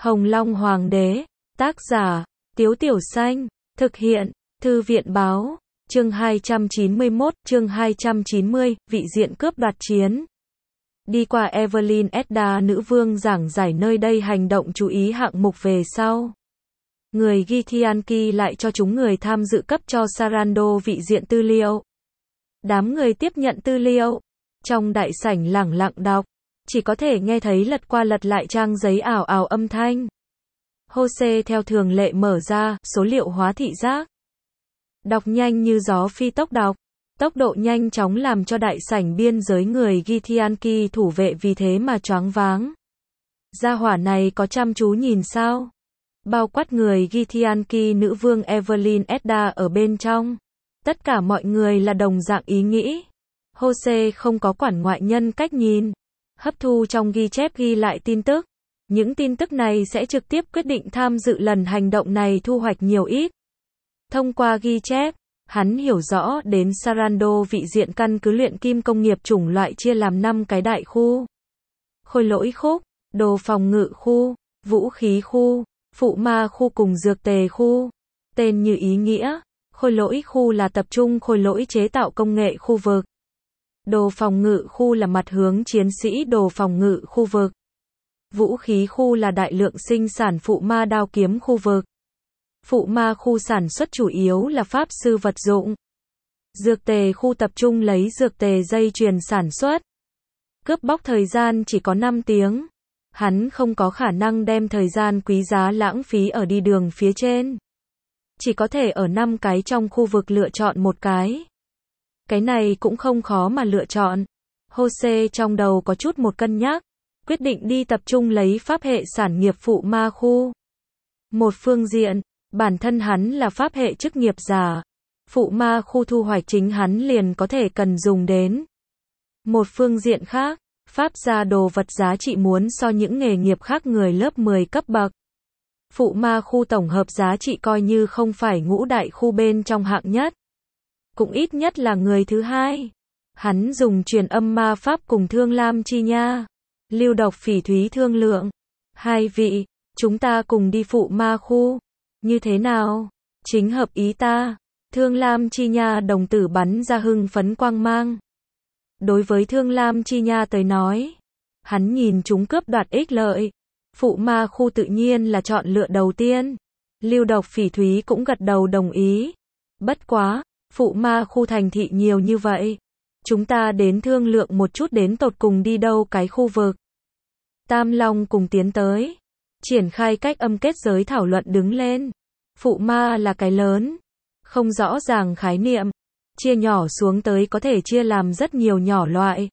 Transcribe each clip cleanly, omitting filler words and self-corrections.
Hồng Long Hoàng đế, tác giả, Tiếu Tiểu Xanh, thực hiện, Thư viện báo, chương 291, chương 290, vị diện cướp đoạt chiến. Đi qua Evelyn Edda nữ vương giảng giải nơi đây hành động chú ý hạng mục về sau. Người Githyanki lại cho chúng người tham dự cấp cho Sarando vị diện tư liệu. Đám người tiếp nhận tư liệu. Trong đại sảnh lẳng lặng đọc. Chỉ có thể nghe thấy lật qua lật lại trang giấy ảo ảo âm thanh. Jose theo thường lệ mở ra, số liệu hóa thị giác. Đọc nhanh như gió phi tốc đọc. Tốc độ nhanh chóng làm cho đại sảnh biên giới người Githyanki thủ vệ vì thế mà choáng váng. Gia hỏa này có chăm chú nhìn sao? Bao quát người Githyanki nữ vương Evelyn Edda ở bên trong. Tất cả mọi người là đồng dạng ý nghĩ. Jose không có quản ngoại nhân cách nhìn. Hấp thu trong ghi chép ghi lại tin tức. Những tin tức này sẽ trực tiếp quyết định tham dự lần hành động này thu hoạch nhiều ít. Thông qua ghi chép, hắn hiểu rõ đến Sarando vị diện căn cứ luyện kim công nghiệp chủng loại chia làm 5 cái đại khu. Khôi lỗi khúc, đồ phòng ngự khu, vũ khí khu, phụ ma khu cùng dược tề khu. Tên như ý nghĩa, khôi lỗi khu là tập trung khôi lỗi chế tạo công nghệ khu vực. Đồ phòng ngự khu là mặt hướng chiến sĩ đồ phòng ngự khu vực. Vũ khí khu là đại lượng sinh sản phụ ma đao kiếm khu vực. Phụ ma khu sản xuất chủ yếu là pháp sư vật dụng. Dược tề khu tập trung lấy dược tề dây chuyền sản xuất. Cướp bóc thời gian chỉ có 5 tiếng. Hắn không có khả năng đem thời gian quý giá lãng phí ở đi đường phía trên. Chỉ có thể ở 5 cái trong khu vực lựa chọn một cái. Cái này cũng không khó mà lựa chọn. Jose trong đầu có chút một cân nhắc. Quyết định đi tập trung lấy pháp hệ sản nghiệp phụ ma khu. Một phương diện, bản thân hắn là pháp hệ chức nghiệp giả. Phụ ma khu thu hoạch chính hắn liền có thể cần dùng đến. Một phương diện khác, pháp gia đồ vật giá trị muốn so những nghề nghiệp khác người lớp 10 cấp bậc. Phụ ma khu tổng hợp giá trị coi như không phải ngũ đại khu bên trong hạng nhất. Cũng ít nhất là người thứ hai. Hắn dùng truyền âm ma pháp cùng Thương Lam Chi Nha. Lưu Độc Phỉ Thúy thương lượng. Hai vị, chúng ta cùng đi phụ ma khu. Như thế nào? Chính hợp ý ta. Thương Lam Chi Nha đồng tử bắn ra hưng phấn quang mang. Đối với Thương Lam Chi Nha tới nói, hắn nhìn chúng cướp đoạt ích lợi. Phụ ma khu tự nhiên là chọn lựa đầu tiên. Lưu Độc Phỉ Thúy cũng gật đầu đồng ý. Bất quá, phụ ma khu thành thị nhiều như vậy. Chúng ta đến thương lượng một chút đến tột cùng đi đâu cái khu vực. Tam Long cùng tiến tới. Triển khai cách âm kết giới thảo luận đứng lên. Phụ ma là cái lớn. Không rõ ràng khái niệm. Chia nhỏ xuống tới có thể chia làm rất nhiều nhỏ loại.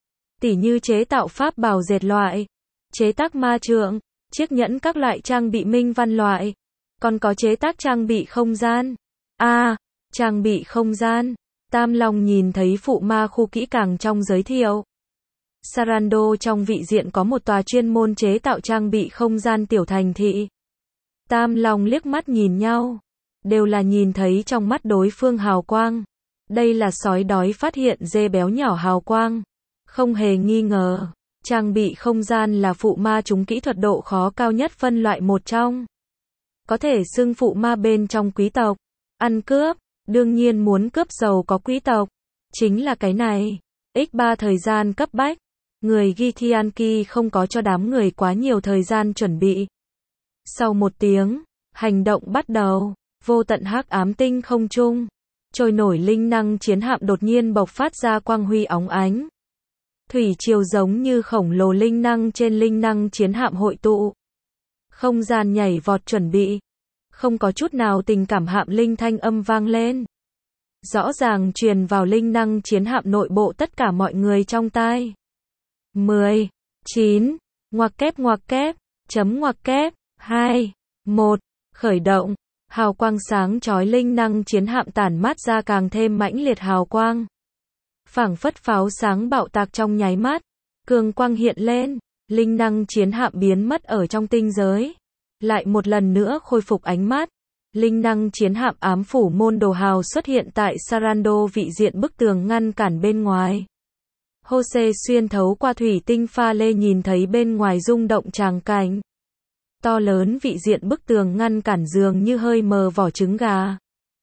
Tỉ như chế tạo pháp bào dệt loại. Chế tác ma trượng. Chiếc nhẫn các loại trang bị minh văn loại. Còn có chế tác trang bị không gian. Trang bị không gian. Tam Long nhìn thấy phụ ma khu kỹ càng trong giới thiệu. Sarando trong vị diện có một tòa chuyên môn chế tạo trang bị không gian tiểu thành thị. Tam Long liếc mắt nhìn nhau. Đều là nhìn thấy trong mắt đối phương hào quang. Đây là sói đói phát hiện dê béo nhỏ hào quang. Không hề nghi ngờ. Trang bị không gian là phụ ma chúng kỹ thuật độ khó cao nhất phân loại một trong. Có thể xưng phụ ma bên trong quý tộc. Ăn cướp. Đương nhiên muốn cướp giàu có quý tộc. Chính là cái này. X3 thời gian cấp bách. Người Githyanki không có cho đám người quá nhiều thời gian chuẩn bị. Sau 1 tiếng, hành động bắt đầu. Vô tận hắc ám tinh không trung. Trôi nổi linh năng chiến hạm đột nhiên bộc phát ra quang huy óng ánh. Thủy triều giống như khổng lồ linh năng trên linh năng chiến hạm hội tụ. Không gian nhảy vọt chuẩn bị. Không có chút nào tình cảm hạm linh thanh âm vang lên. Rõ ràng truyền vào linh năng chiến hạm nội bộ tất cả mọi người trong tai. 10, 9, ngoặc kép, chấm ngoặc kép, 2, 1, khởi động. Hào quang sáng chói linh năng chiến hạm tản mát ra càng thêm mãnh liệt hào quang. Phảng phất pháo sáng bạo tạc trong nháy mắt. Cường quang hiện lên, linh năng chiến hạm biến mất ở trong tinh giới. Lại một lần nữa khôi phục ánh mắt. Linh năng chiến hạm ám phủ môn đồ hào xuất hiện tại Sarando vị diện bức tường ngăn cản bên ngoài. Jose xuyên thấu qua thủy tinh pha lê nhìn thấy bên ngoài rung động tràng cảnh. To lớn vị diện bức tường ngăn cản dường như hơi mờ vỏ trứng gà.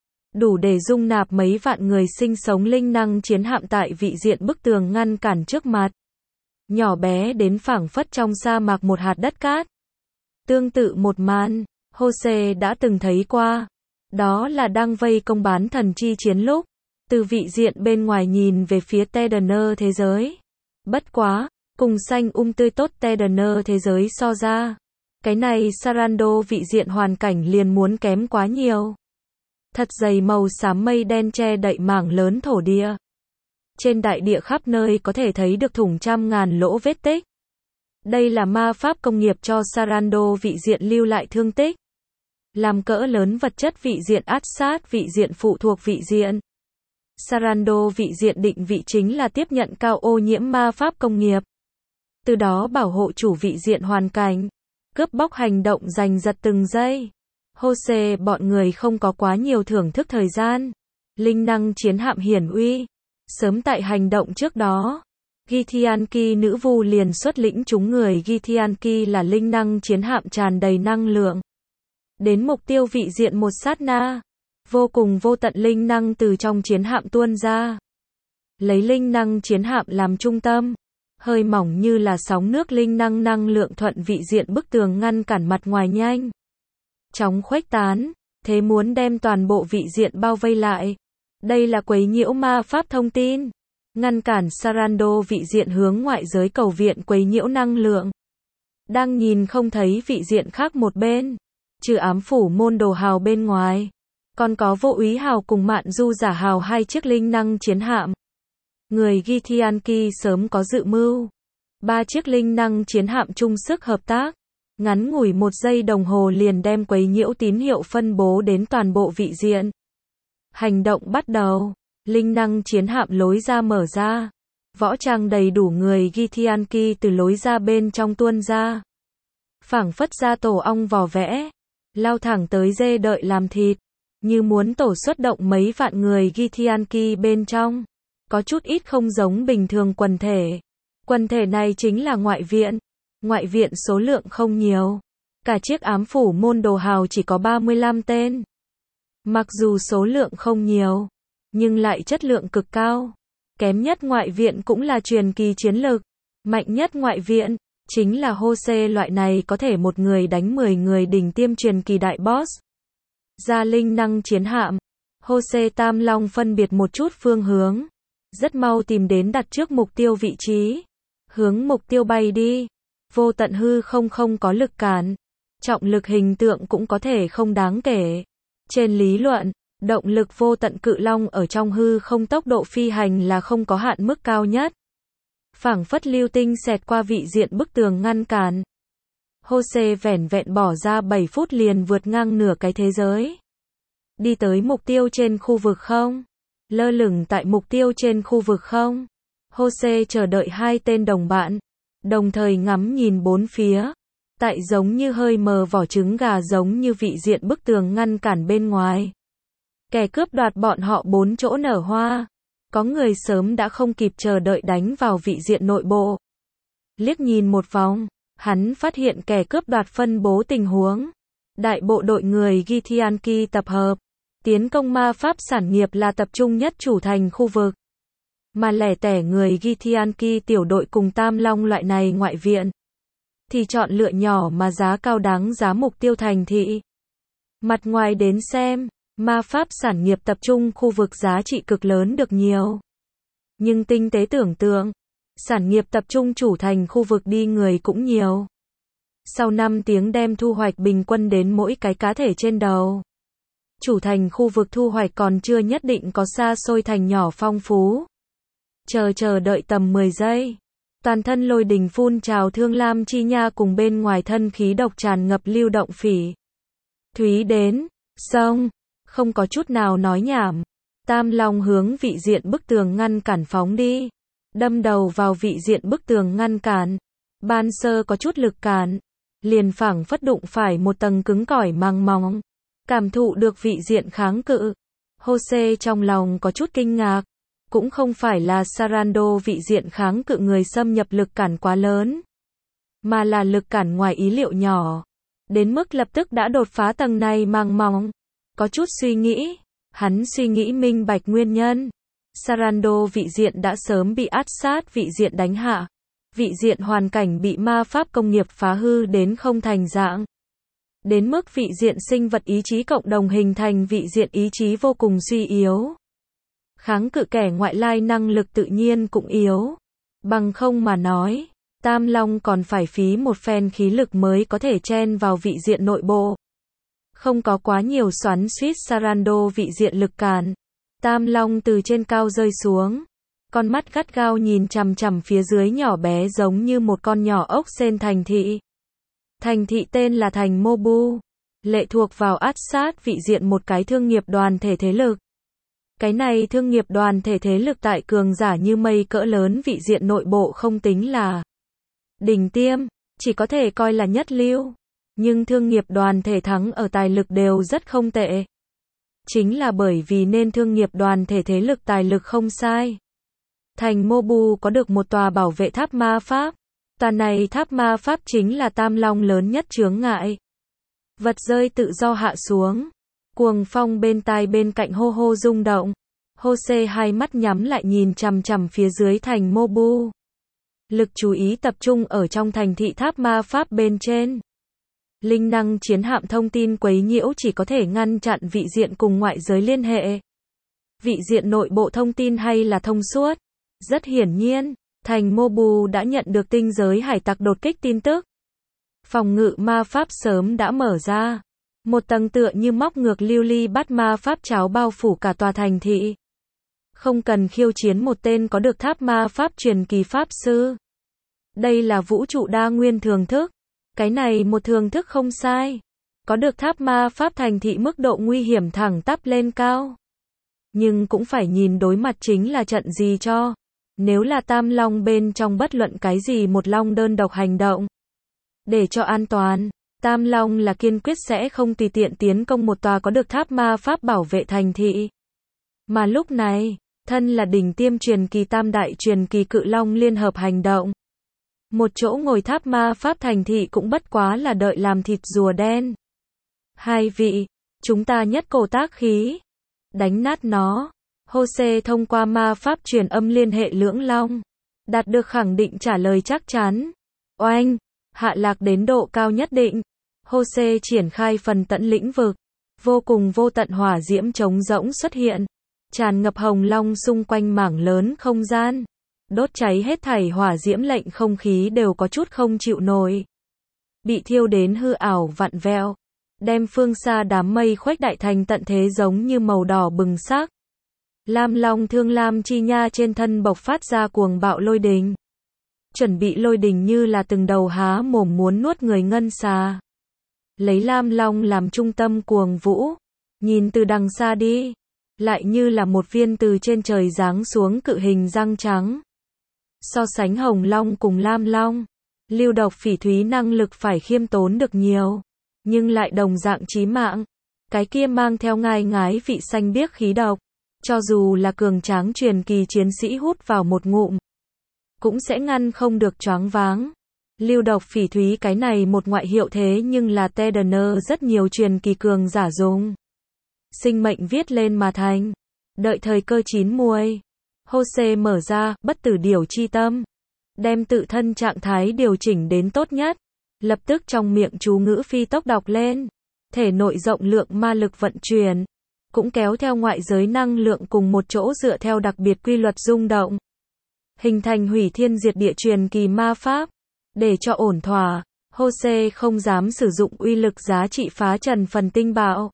Đủ để dung nạp mấy vạn người sinh sống linh năng chiến hạm tại vị diện bức tường ngăn cản trước mặt. Nhỏ bé đến phảng phất trong sa mạc một hạt đất cát. Tương tự một màn, Jose đã từng thấy qua. Đó là đang vây công bán thần chi chiến lúc, từ vị diện bên ngoài nhìn về phía Tedener thế giới. Bất quá, cùng xanh tươi tốt Tedener thế giới so ra. Cái này Sarando vị diện hoàn cảnh liền muốn kém quá nhiều. Thật dày màu xám mây đen che đậy mảng lớn thổ địa. Trên đại địa khắp nơi có thể thấy được thủng trăm ngàn lỗ vết tích. Đây là ma pháp công nghiệp cho Sarando vị diện lưu lại thương tích. Làm cỡ lớn vật chất vị diện át sát vị diện phụ thuộc vị diện. Sarando vị diện định vị chính là tiếp nhận cao ô nhiễm ma pháp công nghiệp. Từ đó bảo hộ chủ vị diện hoàn cảnh. Cướp bóc hành động giành giật từng giây. Jose bọn người không có quá nhiều thưởng thức thời gian. Linh năng chiến hạm hiển uy. Sớm tại hành động trước đó, Githyanki nữ vu liền xuất lĩnh chúng người. Githyanki là linh năng chiến hạm tràn đầy năng lượng. Đến mục tiêu vị diện một sát na, vô cùng vô tận linh năng từ trong chiến hạm tuôn ra. Lấy linh năng chiến hạm làm trung tâm, hơi mỏng như là sóng nước linh năng năng lượng thuận vị diện bức tường ngăn cản mặt ngoài nhanh chóng khuếch tán, thế muốn đem toàn bộ vị diện bao vây lại. Đây là quấy nhiễu ma pháp thông tin, ngăn cản Sarando vị diện hướng ngoại giới cầu viện quấy nhiễu năng lượng. Đang nhìn không thấy vị diện khác một bên, trừ ám phủ môn đồ hào bên ngoài, còn có vô úy hào cùng mạn du giả hào hai chiếc linh năng chiến hạm. Người Githyanki sớm có dự mưu. Ba chiếc linh năng chiến hạm chung sức hợp tác. Ngắn ngủi 1 giây đồng hồ liền đem quấy nhiễu tín hiệu phân bố đến toàn bộ vị diện. Hành động bắt đầu. Linh năng chiến hạm lối ra mở ra. Võ trang đầy đủ người Githyanki từ lối ra bên trong tuôn ra. Phảng phất ra tổ ong vò vẽ. Lao thẳng tới dê đợi làm thịt. Như muốn tổ xuất động mấy vạn người Githyanki bên trong. Có chút ít không giống bình thường quần thể. Quần thể này chính là ngoại viện. Ngoại viện số lượng không nhiều. Cả chiếc ám phủ môn đồ hào chỉ có 35 tên. Mặc dù số lượng không nhiều, nhưng lại chất lượng cực cao. Kém nhất ngoại viện cũng là truyền kỳ chiến lực. Mạnh nhất ngoại viện, chính là Jose loại này có thể một người đánh 10 người đỉnh tiêm truyền kỳ đại boss. Ra linh năng chiến hạm. Jose Tam Long phân biệt một chút phương hướng. Rất mau tìm đến đặt trước mục tiêu vị trí. Hướng mục tiêu bay đi. Vô tận hư không có lực cản. Trọng lực hình tượng cũng có thể không đáng kể. Trên lý luận, động lực vô tận cự long ở trong hư không tốc độ phi hành là không có hạn mức cao nhất. Phảng phất lưu tinh xẹt qua vị diện bức tường ngăn cản. Jose vẻn vẹn bỏ ra 7 phút liền vượt ngang nửa cái thế giới. Đi tới mục tiêu trên khu vực không. Lơ lửng tại mục tiêu trên khu vực không. Jose chờ đợi hai tên đồng bạn. Đồng thời ngắm nhìn bốn phía. Tại giống như hơi mờ vỏ trứng gà giống như vị diện bức tường ngăn cản bên ngoài. Kẻ cướp đoạt bọn họ 4 chỗ nở hoa. Có người sớm đã không kịp chờ đợi đánh vào vị diện nội bộ. Liếc nhìn một vòng, hắn phát hiện kẻ cướp đoạt phân bố tình huống. Đại bộ đội người Githyanki tập hợp. Tiến công ma pháp sản nghiệp là tập trung nhất chủ thành khu vực. Mà lẻ tẻ người Githyanki tiểu đội cùng Tam Long loại này ngoại viện. Thì chọn lựa nhỏ mà giá cao đáng giá mục tiêu thành thị. Mặt ngoài đến xem, ma pháp sản nghiệp tập trung khu vực giá trị cực lớn được nhiều. Nhưng tinh tế tưởng tượng, sản nghiệp tập trung chủ thành khu vực đi người cũng nhiều. Sau 5 tiếng đem thu hoạch bình quân đến mỗi cái cá thể trên đầu. Chủ thành khu vực thu hoạch còn chưa nhất định có xa xôi thành nhỏ phong phú. Chờ đợi tầm 10 giây. Toàn thân lôi đình phun trào thương lam chi nha cùng bên ngoài thân khí độc tràn ngập lưu động phỉ. Thúy đến, xong, không có chút nào nói nhảm. Tam Long hướng vị diện bức tường ngăn cản phóng đi. Đâm đầu vào vị diện bức tường ngăn cản. Ban sơ có chút lực cản. Liền phảng phất đụng phải một tầng cứng cỏi màng mỏng. Cảm thụ được vị diện kháng cự. Jose trong lòng có chút kinh ngạc. Cũng không phải là Sarando vị diện kháng cự người xâm nhập lực cản quá lớn. Mà là lực cản ngoài ý liệu nhỏ. đến mức lập tức đã đột phá tầng này màng mỏng. Có chút suy nghĩ, hắn suy nghĩ minh bạch nguyên nhân. Sarando vị diện đã sớm bị át sát vị diện đánh hạ. Vị diện hoàn cảnh bị ma pháp công nghiệp phá hư đến không thành dạng. Đến mức vị diện sinh vật ý chí cộng đồng hình thành vị diện ý chí vô cùng suy yếu. Kháng cự kẻ ngoại lai năng lực tự nhiên cũng yếu. Bằng không mà nói, Tam Long còn phải phí một phen khí lực mới có thể chen vào vị diện nội bộ. Không có quá nhiều xoắn xuýt Sarando vị diện lực cản. Tam Long từ trên cao rơi xuống. Con mắt gắt gao nhìn chằm chằm phía dưới nhỏ bé giống như một con nhỏ ốc sên thành thị. Thành thị tên là thành Mobu. Lệ thuộc vào át sát vị diện một cái thương nghiệp đoàn thể thế lực. Cái này thương nghiệp đoàn thể thế lực tại cường giả như mây cỡ lớn vị diện nội bộ không tính là đỉnh tiêm, chỉ có thể coi là nhất lưu. Nhưng thương nghiệp đoàn thể thắng ở tài lực đều rất không tệ. Chính là bởi vì nên thương nghiệp đoàn thể thế lực tài lực không sai. Thành Mobu có được một tòa bảo vệ tháp ma pháp. Tòa này tháp ma pháp chính là Tam Long lớn nhất chướng ngại. Vật rơi tự do hạ xuống. Cuồng phong bên tai bên cạnh hô hô rung động. Jose hai mắt nhắm lại nhìn chằm chằm phía dưới thành Mobu. Lực chú ý tập trung ở trong thành thị tháp ma pháp bên trên. Linh năng chiến hạm thông tin quấy nhiễu chỉ có thể ngăn chặn vị diện cùng ngoại giới liên hệ. Vị diện nội bộ thông tin hay là thông suốt. Rất hiển nhiên, thành Mobu đã nhận được tinh giới hải tặc đột kích tin tức. Phòng ngự ma pháp sớm đã mở ra. Một tầng tựa như móc ngược lưu ly bắt ma pháp cháo bao phủ cả tòa thành thị. Không cần khiêu chiến một tên có được tháp ma pháp truyền kỳ pháp sư. Đây là vũ trụ đa nguyên thường thức. Cái này một thường thức không sai. Có được tháp ma pháp thành thị mức độ nguy hiểm thẳng tắp lên cao. Nhưng cũng phải nhìn đối mặt chính là trận gì cho. Nếu là Tam Long bên trong bất luận cái gì một long đơn độc hành động. Để cho an toàn, Tam Long là kiên quyết sẽ không tùy tiện tiến công một tòa có được tháp ma pháp bảo vệ thành thị. Mà lúc này, thân là đỉnh tiêm truyền kỳ tam đại truyền kỳ cự long liên hợp hành động. Một chỗ ngồi tháp ma pháp thành thị cũng bất quá là đợi làm thịt rùa đen. Hai vị, chúng ta nhất cổ tác khí. Đánh nát nó. Jose thông qua ma pháp truyền âm liên hệ lưỡng long. Đạt được khẳng định trả lời chắc chắn. Oanh, hạ lạc đến độ cao nhất định. Jose triển khai phần tận lĩnh vực. Vô cùng vô tận hỏa diễm trống rỗng xuất hiện. Tràn ngập hồng long xung quanh mảng lớn không gian. Đốt cháy hết thảy hỏa diễm lệnh không khí đều có chút không chịu nổi. Bị thiêu đến hư ảo vặn vẹo. Đem phương xa đám mây khuếch đại thành tận thế giống như màu đỏ bừng sắc. Lam long thương lam chi nha trên thân bộc phát ra cuồng bạo lôi đình. Chuẩn bị lôi đình như là từng đầu há mồm muốn nuốt người ngân xà. Lấy lam long làm trung tâm cuồng vũ. Nhìn từ đằng xa đi. Lại như là một viên từ trên trời giáng xuống cự hình răng trắng. So sánh hồng long cùng lam long. Lưu độc phỉ thúy năng lực phải khiêm tốn được nhiều. Nhưng lại đồng dạng chí mạng. Cái kia mang theo ngai ngái vị xanh biếc khí độc. Cho dù là cường tráng truyền kỳ chiến sĩ hút vào một ngụm. Cũng sẽ ngăn không được choáng váng. Lưu độc phỉ thúy cái này một ngoại hiệu thế nhưng là Tedener rất nhiều truyền kỳ cường giả dùng. Sinh mệnh viết lên mà thành. Đợi thời cơ chín muồi. Jose mở ra, bất tử điều chi tâm. Đem tự thân trạng thái điều chỉnh đến tốt nhất. Lập tức trong miệng chú ngữ phi tốc đọc lên. Thể nội rộng lượng ma lực vận chuyển. Cũng kéo theo ngoại giới năng lượng cùng một chỗ dựa theo đặc biệt quy luật rung động. Hình thành hủy thiên diệt địa truyền kỳ ma pháp. Để cho ổn thỏa, Jose không dám sử dụng uy lực giá trị phá trần phần tinh bạo.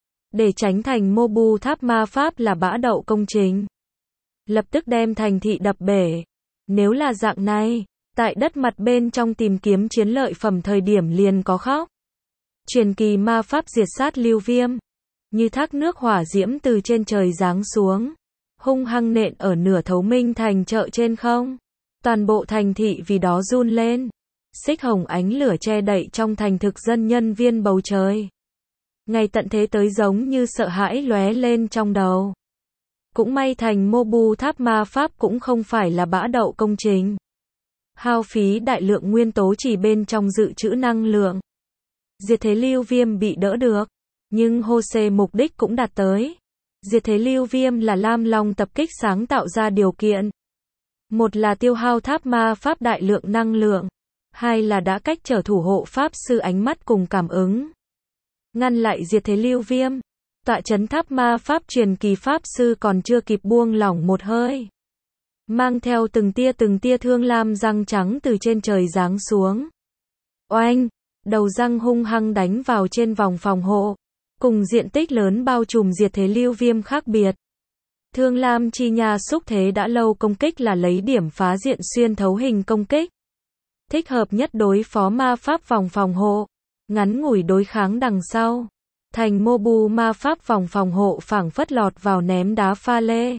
Để tránh thành Mobu tháp ma pháp là bã đậu công trình. Lập tức đem thành thị đập bể. Nếu là dạng này, tại đất mặt bên trong tìm kiếm chiến lợi phẩm thời điểm liền có khóc. Truyền kỳ ma pháp diệt sát lưu viêm. Như thác nước hỏa diễm từ trên trời giáng xuống. Hung hăng nện ở nửa thấu minh thành chợ trên không. Toàn bộ thành thị vì đó run lên. Xích hồng ánh lửa che đậy trong thành thực dân nhân viên bầu trời. Ngày tận thế tới giống như sợ hãi lóe lên trong đầu. Cũng may thành Mobu tháp ma pháp cũng không phải là bã đậu công trình. Hao phí đại lượng nguyên tố chỉ bên trong dự trữ năng lượng. Diệt thế lưu viêm bị đỡ được, nhưng Hô-xê mục đích cũng đạt tới. Diệt thế lưu viêm là Lam Long tập kích sáng tạo ra điều kiện. Một là tiêu hao tháp ma pháp đại lượng năng lượng, hai là đã cách trở thủ hộ pháp sư ánh mắt cùng cảm ứng. Ngăn lại diệt thế lưu viêm, tọa trấn tháp ma pháp truyền kỳ pháp sư còn chưa kịp buông lỏng một hơi. Mang theo từng tia thương lam răng trắng từ trên trời giáng xuống. Oanh, đầu răng hung hăng đánh vào trên vòng phòng hộ, cùng diện tích lớn bao trùm diệt thế lưu viêm khác biệt. Thương lam chi nha xúc thế đã lâu công kích là lấy điểm phá diện xuyên thấu hình công kích. Thích hợp nhất đối phó ma pháp vòng phòng hộ, ngắn ngủi đối kháng đằng sau. Thành mô bu ma pháp vòng phòng hộ phảng phất lọt vào ném đá pha lê.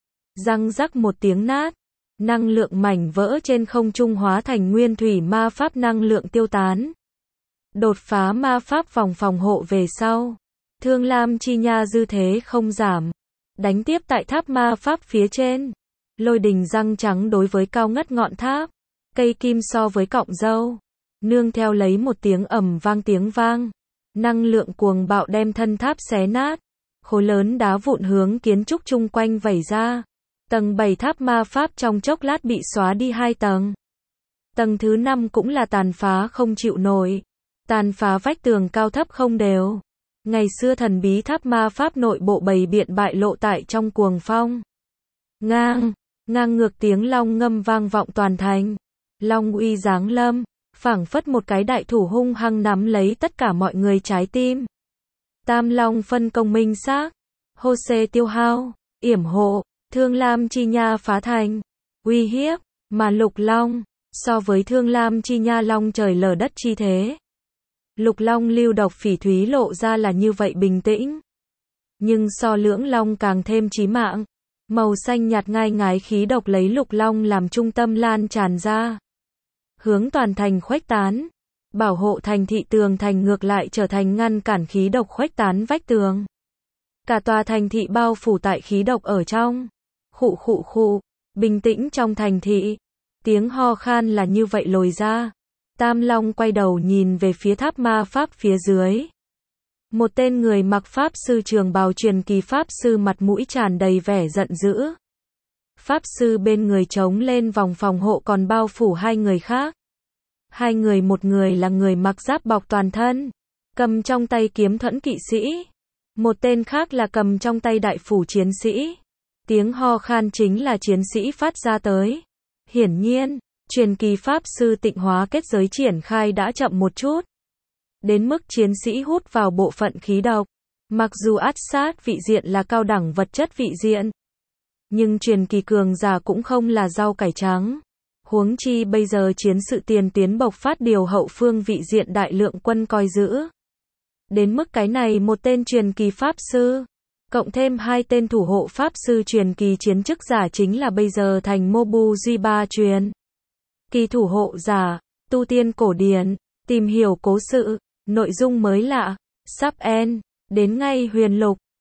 Răng rắc một tiếng nát, năng lượng mảnh vỡ trên không trung hóa thành nguyên thủy ma pháp năng lượng tiêu tán. Đột phá ma pháp vòng phòng hộ về sau, thương lam chi nha dư thế không giảm, đánh tiếp tại tháp ma pháp phía trên. Lôi đình răng trắng đối với cao ngất ngọn tháp, cây kim so với cọng râu, nương theo lấy một tiếng ầm vang tiếng vang. Năng lượng cuồng bạo đem thân tháp xé nát, khối lớn đá vụn hướng kiến trúc chung quanh vẩy ra. Tầng 7 tháp ma pháp trong chốc lát bị xóa đi 2 tầng. Tầng thứ 5 cũng là tàn phá không chịu nổi. Tàn phá vách tường cao thấp không đều. Ngày xưa thần bí tháp ma pháp nội bộ bày biện bại lộ tại trong cuồng phong. Ngang ngược tiếng long ngâm vang vọng toàn thành. Long uy giáng lâm, phảng phất một cái đại thủ hung hăng nắm lấy tất cả mọi người trái tim. Tam long phân công minh xác, Hô-xê tiêu hao, yểm hộ, thương lam chi nha phá thành, uy hiếp, mà lục long, so với thương lam chi nha long trời lở đất chi thế. Lục long lưu độc phỉ thúy lộ ra là như vậy bình tĩnh. Nhưng so lưỡng long càng thêm chí mạng. Màu xanh nhạt ngai ngái khí độc lấy lục long làm trung tâm lan tràn ra. Hướng toàn thành khuếch tán. Bảo hộ thành thị tường thành ngược lại trở thành ngăn cản khí độc khuếch tán vách tường. Cả tòa thành thị bao phủ tại khí độc ở trong. Khụ, bình tĩnh trong thành thị. Tiếng ho khan là như vậy lồi ra. Tam Long quay đầu nhìn về phía tháp ma pháp phía dưới. Một tên người mặc pháp sư trường bào truyền kỳ pháp sư mặt mũi tràn đầy vẻ giận dữ. Pháp sư bên người trống lên vòng phòng hộ còn bao phủ hai người khác. Hai người, một người là người mặc giáp bọc toàn thân, cầm trong tay kiếm thuẫn kỵ sĩ. Một tên khác là cầm trong tay đại phủ chiến sĩ. Tiếng ho khan chính là chiến sĩ phát ra tới. Hiển nhiên, truyền kỳ pháp sư tịnh hóa kết giới triển khai đã chậm một chút. Đến mức chiến sĩ hút vào bộ phận khí độc. Mặc dù át sát vị diện là cao đẳng vật chất vị diện, nhưng truyền kỳ cường giả cũng không là rau cải trắng. Huống chi bây giờ chiến sự tiền tuyến bộc phát điều hậu phương vị diện đại lượng quân coi giữ. Đến mức cái này một tên truyền kỳ pháp sư, cộng thêm hai tên thủ hộ pháp sư truyền kỳ chiến chức giả chính là bây giờ thành Mobu G3 truyền kỳ thủ hộ giả, tu tiên cổ điển, tìm hiểu cố sự, nội dung mới lạ, sắp end, đến ngay huyền lục.